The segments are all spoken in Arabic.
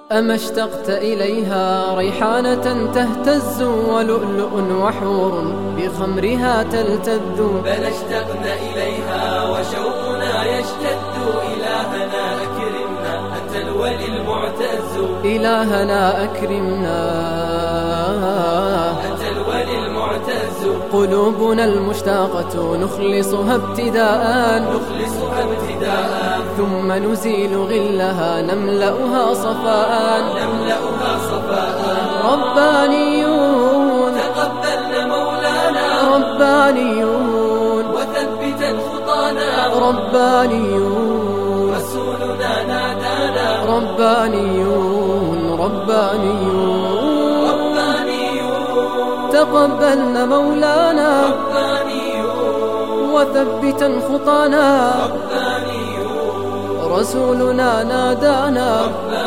أما اشتقت إليها ريحانة تهتز ولؤلؤ وحور بخمرها تلتذ؟ بل اشتقنا إليها وشوقنا يشتد. إلهنا أكرمنا أنت الولي المعتز. إلهنا أكرمنا أنت الولي المعتز. قلوبنا المشتاقة نخلصها ابتداء ثم نزيل غلها نملأها صفاء ربانيون تقبلنا مولانا ربانيون وثبتا خطانا ربانيون رسولنا نادانا ربانيون تقبلنا مولانا وثبتا خطانا رسولنا نادانا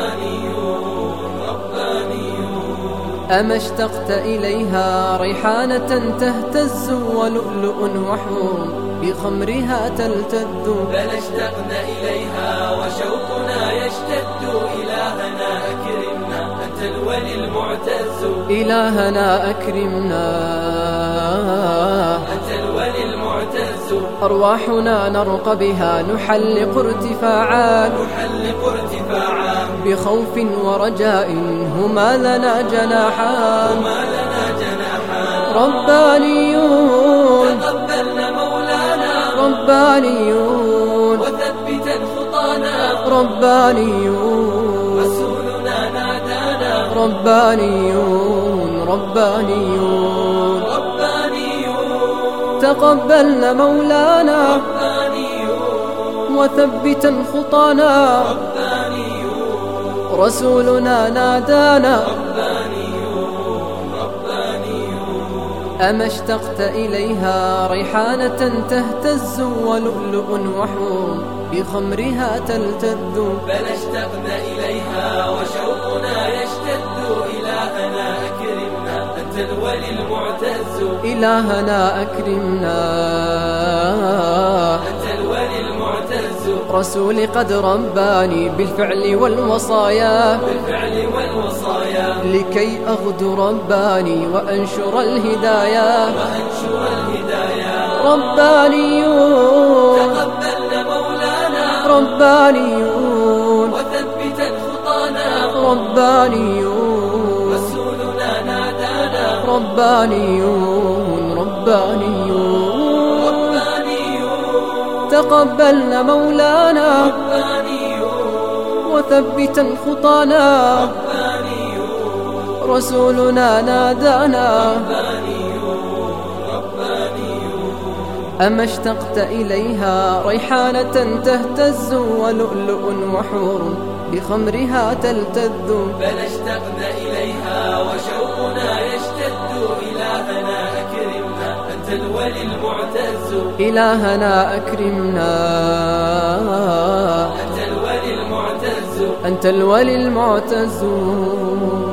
أما اشتقت إليها ريحانة تهتز ولؤلؤ وحور بخمرها تلتذ؟ بل اشتقنا إليها وشوقنا يشتد. إلهنا أكرمنا أنت الولي المعتز. إلهنا أكرمنا أنت الولي المعتز. أرواحنا نرقى بها نحلق ارتفاعا بخوف ورجاء هما لنا جناحان ربانيون تقبلنا مولانا ربانيون وثبتا خطانا ربانيون رسولنا نادانا ربانيون تقبلنا مولانا وثبتا خطانا رسولنا نادانا أما اشتقت إليها ريحانة تهتز ولؤلؤ وحور بخمرها تلتذ؟ بل اشتقنا إليها وشوقنا يشتد. إلهنا أكرمنا أنت الولي المعتز. إلهنا أكرمنا أنت الولي المعتز. رسول قد رباني بالفعل والوصايا لكي أغدو رباني وأنشر الهدايا ربانيون تقبلنا مولانا ربانيون وثبتا خطانا ربانيون رسولنا نادانا ربانيون تقبلنا مولانا وثبتا خطانا رسولنا نادانا أما اشتقت إليها ريحانة تهتز ولؤلؤ وحور بخمرها تلتذ؟ بل اشتقنا إليها وشوقنا يشتد. إلهنا أكرمنا أنت الولي المعتز. إلهنا أكرمنا أنت الولي المعتز. أنت الولي المعتز.